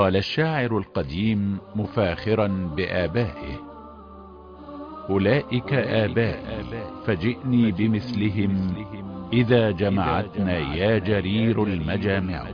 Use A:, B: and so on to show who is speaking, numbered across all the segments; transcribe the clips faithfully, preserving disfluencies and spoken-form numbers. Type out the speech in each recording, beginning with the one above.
A: قال الشاعر القديم مفاخرا بآبائه: أولئك آبائي فجئني بمثلهم إذا جمعتنا يا جرير المجامع.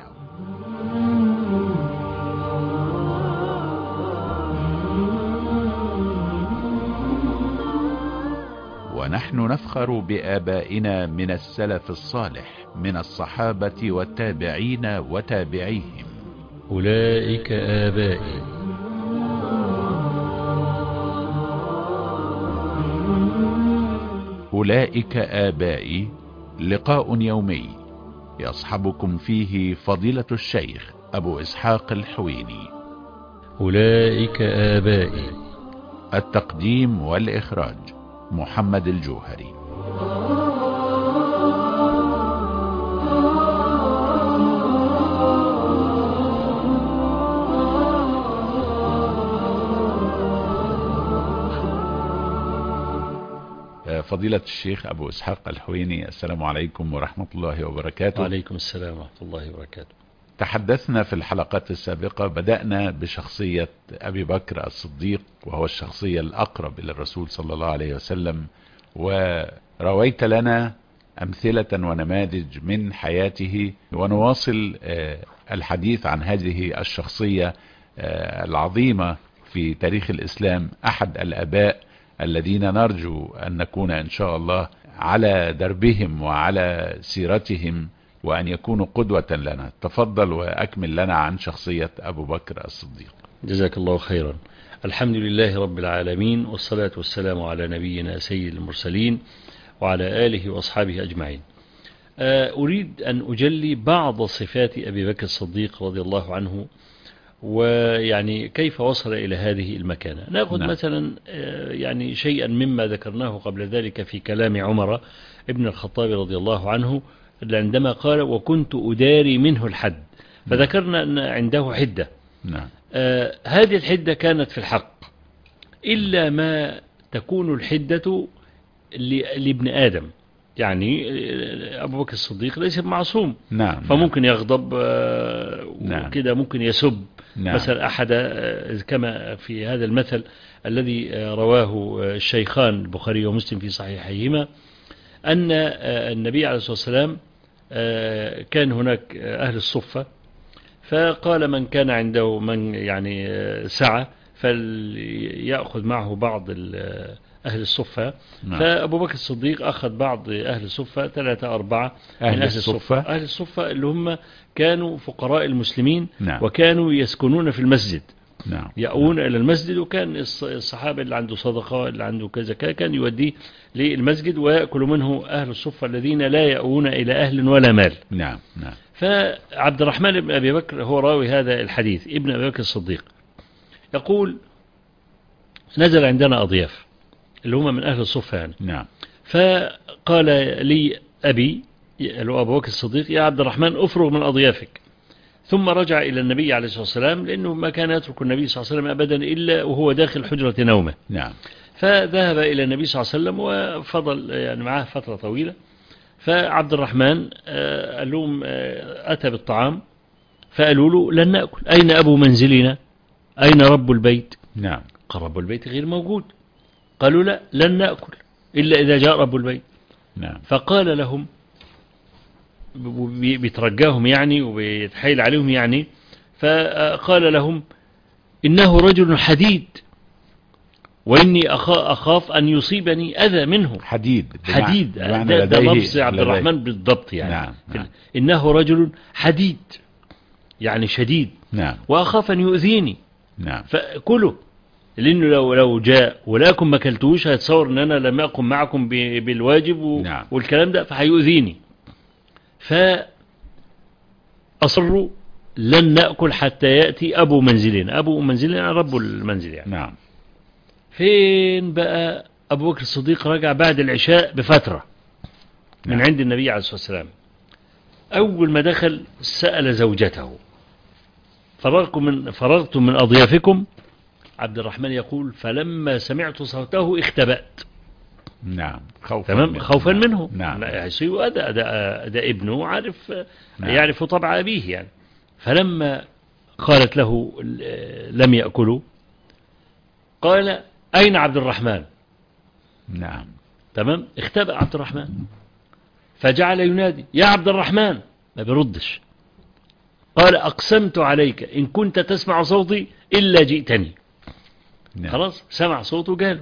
A: ونحن نفخر بآبائنا من السلف الصالح من الصحابة والتابعين وتابعيهم.
B: أولئك آبائي.
A: أولئك آبائي لقاء يومي يصحبكم فيه فضيلة الشيخ أبو إسحاق الحويني.
B: أولئك آبائي.
A: التقديم والإخراج محمد الجوهري. فضيلة الشيخ أبو إسحاق الحويني، السلام عليكم ورحمة الله وبركاته.
B: وعليكم السلام ورحمة الله وبركاته.
A: تحدثنا في الحلقات السابقة، بدأنا بشخصية أبي بكر الصديق، وهو الشخصية الأقرب إلى الرسول صلى الله عليه وسلم، ورويت لنا أمثلة ونماذج من حياته، ونواصل الحديث عن هذه الشخصية العظيمة في تاريخ الإسلام، أحد الآباء الذين نرجو أن نكون إن شاء الله على دربهم وعلى سيرتهم، وأن يكونوا قدوة لنا. تفضل وأكمل لنا عن شخصية أبو بكر الصديق.
B: جزاك الله خيرا. الحمد لله رب العالمين، والصلاة والسلام على نبينا سيد المرسلين وعلى آله وأصحابه أجمعين. أريد أن أجلي بعض صفات أبي بكر الصديق رضي الله عنه، ويعني كيف وصل إلى هذه المكانة. نأخذ نعم. مثلا يعني شيئا مما ذكرناه قبل ذلك في كلام عمر ابن الخطاب رضي الله عنه، عندما قال: وكنت أداري منه الحد. فذكرنا أن عنده حدة.
A: نعم.
B: آه هذه الحدة كانت في الحق، إلا ما تكون الحدة لابن آدم. يعني أبو بكر الصديق ليس معصوم.
A: نعم.
B: فممكن يغضب آه
A: نعم.
B: وكذا، ممكن يسب.
A: نعم.
B: مثلا أحد آه كما في هذا المثل الذي آه رواه الشيخان البخاري ومسلم في صحيحيهما، أن النبي عليه الصلاة والسلام كان هناك أهل الصفة، فقال: من كان عنده من يعني سعة فليأخذ معه بعض أهل الصفة.
A: نعم.
B: فأبو بكر الصديق أخذ بعض أهل الصفة، ثلاثة أربعة
A: أهل
B: من أهل
A: الصفة.
B: الصفة أهل الصفة اللي هم كانوا فقراء المسلمين.
A: نعم.
B: وكانوا يسكنون في المسجد.
A: نعم.
B: يأوون
A: نعم.
B: إلى المسجد، وكان الصحابة اللي عنده صدقة اللي عنده كذا كان يوديه للمسجد، ويأكل منه أهل الصفة الذين لا يأوون إلى أهل ولا مال.
A: نعم. نعم.
B: فعبد الرحمن بن أبي بكر هو راوي هذا الحديث، ابن أبي بكر الصديق، يقول: نزل عندنا أضياف اللي هم من أهل الصفة يعني.
A: نعم.
B: فقال لي أبي أبو بكر الصديق: يا عبد الرحمن، أفرغ من أضيافك. ثم رجع إلى النبي عليه الصلاة والسلام، لأنه ما كان يترك النبي صلى الله عليه وسلم أبدا إلا وهو داخل حجرة نومه.
A: نعم.
B: فذهب إلى النبي صلى الله عليه وسلم وفضل يعني معه فترة طويلة. فعبد الرحمن قال لهم أتى بالطعام، فقالوا له: لن نأكل، أين أبو منزلنا؟ أين رب البيت؟
A: نعم.
B: قال: رب البيت غير موجود. قالوا: لا، لن نأكل إلا إذا جاء رب البيت.
A: نعم.
B: فقال لهم، بيترجاهم يعني وبيتحايل عليهم يعني، فقال لهم: إنه رجل حديد، وإني أخاف أن يصيبني أذى منه.
A: حديد
B: حديد ده, ده لفظ عبد الرحمن بالضبط يعني.
A: نعم. نعم.
B: إنه رجل حديد يعني شديد.
A: نعم.
B: وأخاف أن يؤذيني.
A: نعم.
B: فكله، لأنه لو لو جاء ولكم ما كلتوش هيتصور أن أنا لم أقم معكم بالواجب و...
A: نعم.
B: والكلام ده، فهيؤذيني. فأصروا: لن نأكل حتى يأتي أبو منزلنا. أبو منزلنا رب المنزل يعني.
A: نعم.
B: فين بقى أبو بكر الصديق؟ رجع بعد العشاء بفترة من
A: نعم.
B: عند النبي عليه الصلاة والسلام. أول ما دخل سأل زوجته: فرغتم من, فرغتم من أضيافكم؟ عبد الرحمن يقول: فلما سمعت صوته اختبأت.
A: نعم. خوفا
B: تمام
A: منه.
B: خوفا منه.
A: نعم.
B: يحسوا ده, ده, ده ابنه عارف.
A: نعم.
B: يعرف طبع أبيه يعني. فلما قالت له لم يأكلوا. قال أين عبد الرحمن؟
A: نعم.
B: تمام. اختبأ عبد الرحمن فجعل ينادي يا عبد الرحمن، ما بيردش. قال أقسمت عليك إن كنت تسمع صوتي إلا جئتني.
A: نعم.
B: خلاص سمع صوته جاله.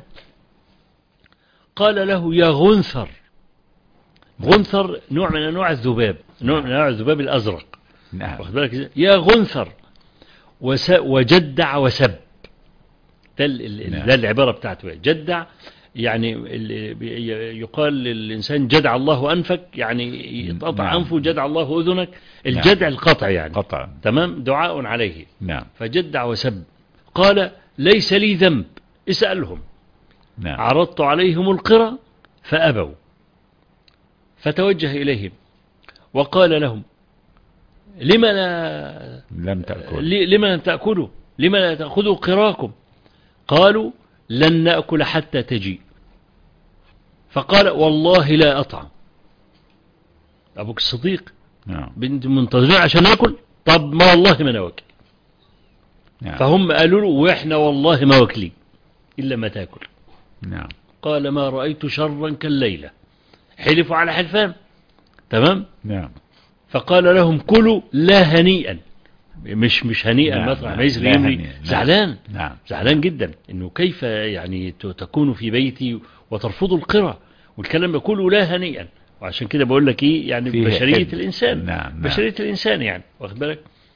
B: قال له يا غنثر. غنثر نوع من أنواع الذباب، نوع من أنواع الذباب الأزرق.
A: نعم.
B: واخد بالك يا غنثر. وس وجدع وسب. ده
A: نعم.
B: ده العبارة بتاعته، جدع يعني يقال للإنسان جدع الله أنفك، يعني يتقطع
A: نعم.
B: أنفه، جدع الله أذنك. الجدع نعم. القطع يعني
A: قطع.
B: تمام، دعاء عليه.
A: نعم.
B: فجدع وسب. قال ليس لي ذنب، اسألهم.
A: نعم.
B: عرضت عليهم القرى فأبوا، فتوجه إليهم وقال لهم لما لا
A: لم تأكلوا
B: لما لم تأكلوا لما لا تأخذوا قراكم؟ قالوا لن نأكل حتى تجيء. فقال والله لا أطعم. أبوك الصديق
A: نعم.
B: بنت منتظرين عشان نأكل؟ طب ما والله ما نوكل.
A: نعم.
B: فهم قالوا له وإحنا والله ما واكلين إلا ما تأكل.
A: نعم.
B: قال ما رأيت شرا كالليلة. حلفوا على حلفان. تمام.
A: نعم.
B: فقال لهم كلوا لا هنيئا، مش مش هنيئا
A: نعم.
B: مطرح
A: نعم.
B: ما يزري يمري. زعلان.
A: نعم.
B: زعلان جدا انه كيف يعني تكون في بيتي وترفض القرى والكلام كله لا هنيئا. وعشان كده بقول لك ايه يعني بشرية حب. الانسان.
A: نعم. نعم.
B: بشرية الانسان يعني واخد بالك.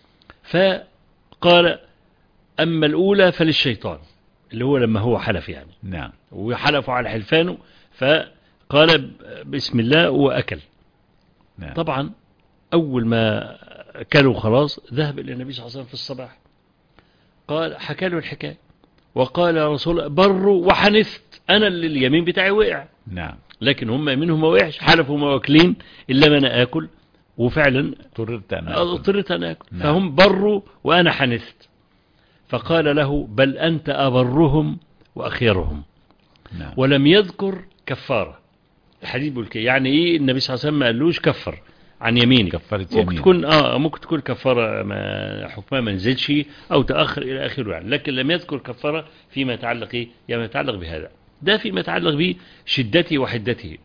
B: فقال اما الاولى فللشيطان، اللي هو لما هو حلف يعني.
A: نعم.
B: وحلفوا على حلفانه، فقال بسم الله وأكل.
A: نعم.
B: طبعا أول ما أكلوا خلاص ذهب إلى النبي صلى الله عليه وسلم في الصباح. قال حكى له الحكاية وقال يا رسول الله بروا وحنثت، أنا اللي اليمين بتاعي وقع.
A: نعم.
B: لكن هم منهم ما وقعش، حلفوا ما واكلين إلا ما أنا آكل، وفعلا
A: اضطررت أنا
B: آكل. اضطررت أنا آكل.
A: نعم.
B: فهم بروا وأنا حنثت. فقال له بل أنت أبرهم وأخيرهم.
A: نعم.
B: ولم يذكر كفارة. الحديث بيقول كده، يعني ايه النبي صلى الله عليه وسلم ما قالوش كفر عن يمينك.
A: كفرت يمين.
B: ممكن تكون اه ممكن تكون كفارة ما حكمها ما نزلش او تاخر الى اخره يعني، لكن لم يذكر كفارة فيما يتعلق ايه يعني يتعلق بهذا. ده فيما يتعلق بشدته وحدته.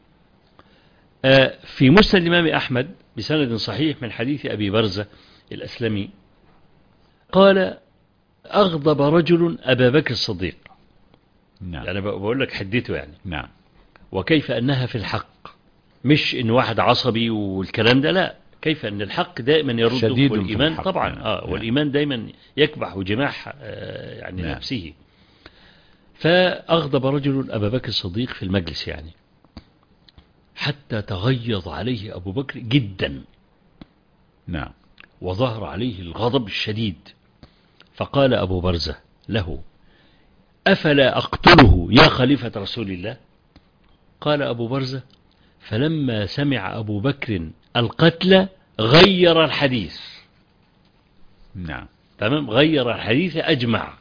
B: آه في مسند الامام احمد بسند صحيح من حديث ابي برزة الاسلمي قال اغضب رجل ابا بكر الصديق.
A: نعم.
B: يعني بقول لك حدته يعني.
A: نعم.
B: وكيف أنها في الحق، مش إن واحد عصبي والكلام ده، لا، كيف أن الحق دائما يرد، والإيمان طبعا
A: نعم.
B: آه والإيمان دايما يكبح جماح آه يعني
A: نعم.
B: نفسه. فأغضب رجل أبا بكر الصديق في المجلس يعني، حتى تغيظ عليه أبو بكر جدا.
A: نعم.
B: وظهر عليه الغضب الشديد. فقال أبو برزة له أفلا أقتله يا خليفة رسول الله؟ قال أبو برزة فلما سمع أبو بكر القتل غير الحديث.
A: نعم.
B: تمام، غير الحديث أجمع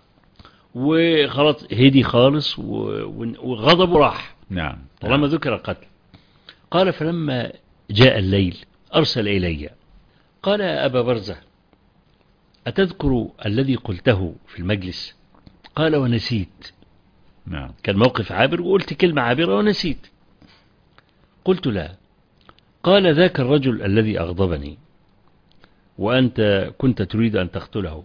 B: وخلاص هدي خالص وغضبه راح.
A: نعم.
B: طالما ذكر القتل. قال فلما جاء الليل أرسل إلي قال يا أبا برزة أتذكر الذي قلته في المجلس؟ قال ونسيت.
A: نعم.
B: كان موقف عابر وقلت كلمة عابرة ونسيت. قلت لا. قال ذاك الرجل الذي أغضبني وأنت كنت تريد أن تقتله،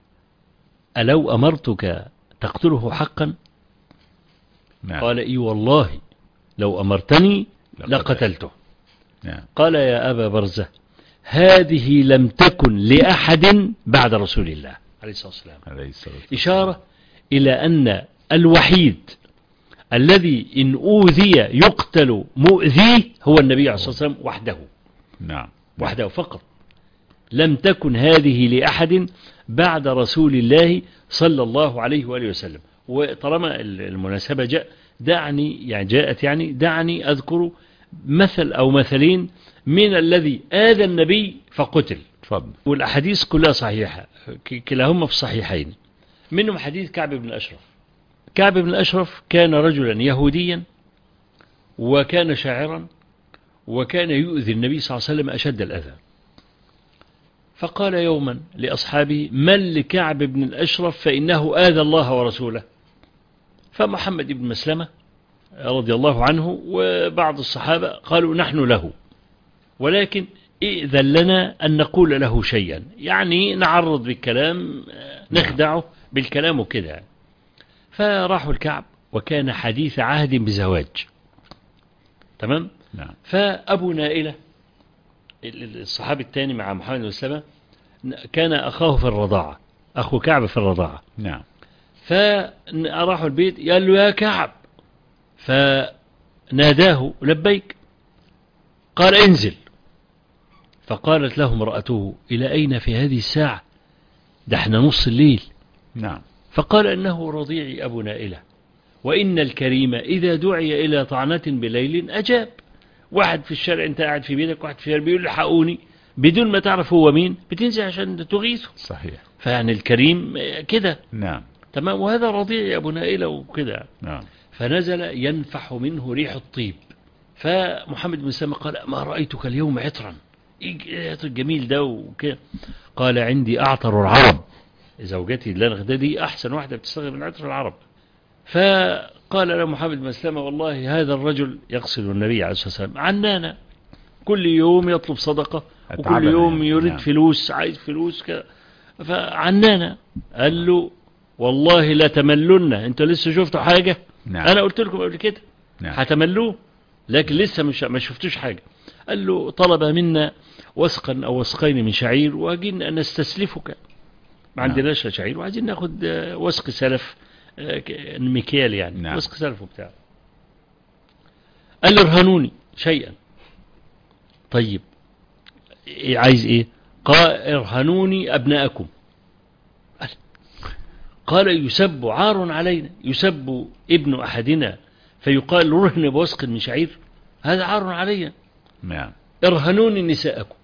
B: ألو أمرتك تقتله حقا؟
A: نعم.
B: قال إي والله لو أمرتني لقتلته.
A: نعم.
B: قال يا أبا برزة هذه لم تكن لأحد بعد رسول الله عليه الصلاة والسلام.
A: عليه الصلاة والسلام.
B: إشارة إلى أن الوحيد الذي إن أوذي يقتل مؤذيه هو النبي عليه الصلاة والسلام وحده.
A: نعم.
B: وحده فقط. لم تكن هذه لأحد بعد رسول الله صلى الله عليه وآله وسلم. وطالما المناسبة جاء دعني يعني جاءت يعني دعني أذكر مثل أو مثلين من الذي آذى النبي فقتل.
A: تفضل.
B: والأحاديث كلها صحيحة، كلاهما في الصحيحين. منهم حديث كعب بن الأشرف. كعب بن الأشرف كان رجلا يهوديا وكان شاعرا وكان يؤذي النبي صلى الله عليه وسلم أشد الأذى. فقال يوما لأصحابه: من لكعب بن الأشرف فإنه آذى الله ورسوله. فمحمد بن مسلمة رضي الله عنه وبعض الصحابة قالوا: نحن له، ولكن إذن لنا أن نقول له شيئا، يعني نعرض بالكلام، نخدعه بالكلام وكده. فراحوا الكعب، وكان حديث عهد بزواج، تمام.
A: نعم.
B: فأبو نائلة الصحابي الثاني مع محمد بن مسلمة كان أخاه في الرضاعة، أخو كعب في الرضاعة.
A: نعم.
B: فراحوا البيت، قال له: يا كعب. فناداه: لبيك. قال: انزل. فقالت له امرأته: إلى أين في هذه الساعة؟ ده احنا نص الليل.
A: نعم.
B: فقال: إنه رضيعي أبو نائلة، وإن الكريم إذا دعي إلى طعنة بليل أجاب. واحد في الشارع، أنت قاعد في بيتك، واحد في الشارع بيقول: الحقوني، بدون ما تعرف هو مين بتنزل عشان تغيثه.
A: صحيح.
B: فيعني الكريم كده.
A: نعم.
B: تمام. وهذا رضيعي أبو نائلة وكده.
A: نعم.
B: فنزل ينفح منه ريح الطيب. فمحمد بن مسلمة قال: ما رأيتك اليوم عطرا، ايه العطر الجميل ده وكده؟ قال: عندي أعطر العرب، زوجتي اللنغدة دي أحسن واحدة بتستخدم العطر العرب. فقال له محمد بن مسلمة: والله هذا الرجل، يقصد النبي عليه الصلاة والسلام، عنانا، كل يوم يطلب صدقة، وكل يوم يريد
A: نعم.
B: فلوس، عايز فلوس كده، فعنانا. قال له: والله لا تملن، انت لسه شفتوا حاجة؟
A: نعم.
B: انا قلت لكم قبل كده
A: نعم.
B: هتملوه، لكن لسه مش ما شفتوش حاجة. قال له: طلب منا وسقا او وسقين من شعير، واجينا ان نستسلفك، ما عندناش شعير وعايزين ناخد وسق سلف، مكيال يعني. نعم. وسق سلف وبتاع. قال له: ارهنوني شيئا. طيب عايز ايه؟ قال: ارهنوني ابناءكم. قال: يسب عار علينا، يسب ابن احدنا فيقال رهن بوسق من شعير، هذا عار علينا.
A: نعم.
B: ارهنوني نساءكم.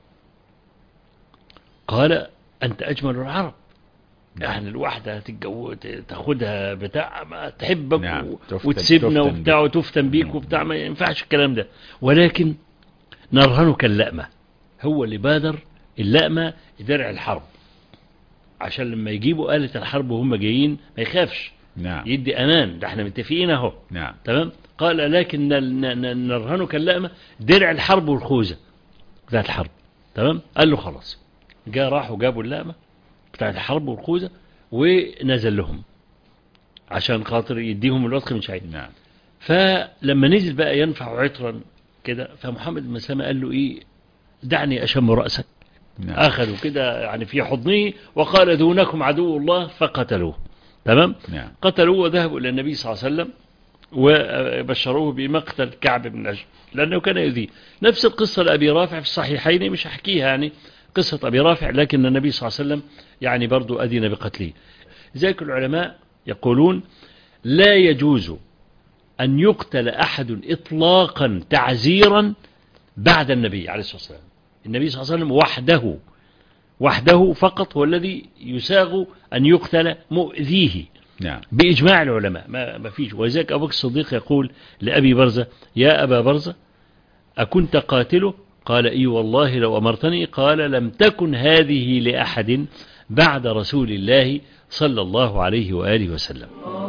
B: قال: انت اجمل العرب، يعني الواحدة هتتجوز تاخدها بتاع ما تحبك. نعم. وتسيبنا وبتاع وتفتن بيك وبتاع، ما ينفعش الكلام ده، ولكن نرهنك اللأمة. هو اللي بادر اللأمة درع الحرب، عشان لما يجيبوا آلة الحرب وهم جايين ما يخافش.
A: نعم.
B: يدي أمان، ده احنا متفقين اهو.
A: نعم.
B: تمام. قال: لكن نرهنك اللأمة درع الحرب والخوذة بتاعت الحرب. تمام. قال له: خلاص. جاء راحوا جابوا اللأمة بتاعت الحرب والخوذة ونزل لهم عشان خاطر يديهم الوسق من شعير.
A: نعم.
B: فلما نزل بقى ينفع عطرا كده، فمحمد بن مسلمة قال له: ايه، دعني أشم رأسك. نعم. أخذوا كده يعني في حضنه، وقال: دونكم عدو الله، فقتلوه. تمام.
A: نعم.
B: قتلوه وذهبوا إلى النبي صلى الله عليه وسلم وبشروه بمقتل كعب بن الأشرف لأنه كان يؤذيه. نفس القصة لأبي رافع في الصحيحين، مش هحكيها يعني قصة أبي رافع، لكن النبي صلى الله عليه وسلم يعني برضو أذن بقتله. ذلك العلماء يقولون: لا يجوز أن يقتل أحد إطلاقا تعزيرا بعد النبي عليه الصلاة والسلام. النبي صلى الله عليه وسلم وحده وحده فقط هو الذي يساغ أن يقتل مؤذيه.
A: نعم.
B: بإجماع العلماء، ما ما فيش. وذلك أبو بكر الصديق يقول لأبي برزة: يا أبا برزة، أكنت قاتله؟ قال: إي والله لو أمرتني. قال: لم تكن هذه لأحد بعد رسول الله صلى الله عليه وآله وسلم.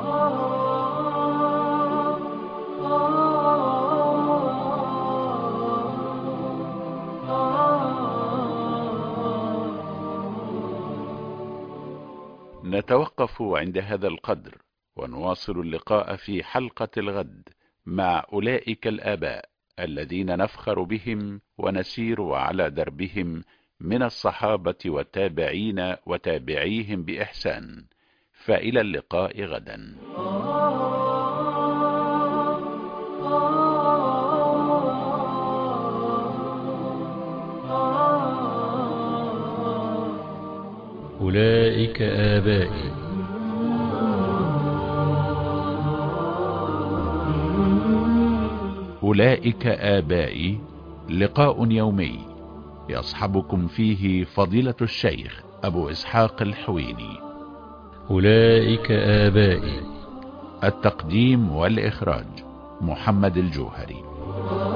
A: نتوقف عند هذا القدر، ونواصل اللقاء في حلقة الغد مع أولئك الآباء الذين نفخر بهم ونسير على دربهم من الصحابة والتابعين وتابعيهم بإحسان. فإلى اللقاء غدا.
B: أولئك آبائي.
A: أولئك آبائي، لقاء يومي يصحبكم فيه فضيلة الشيخ أبو إسحاق الحويني.
B: أولئك آبائي.
A: التقديم والإخراج محمد الجوهري.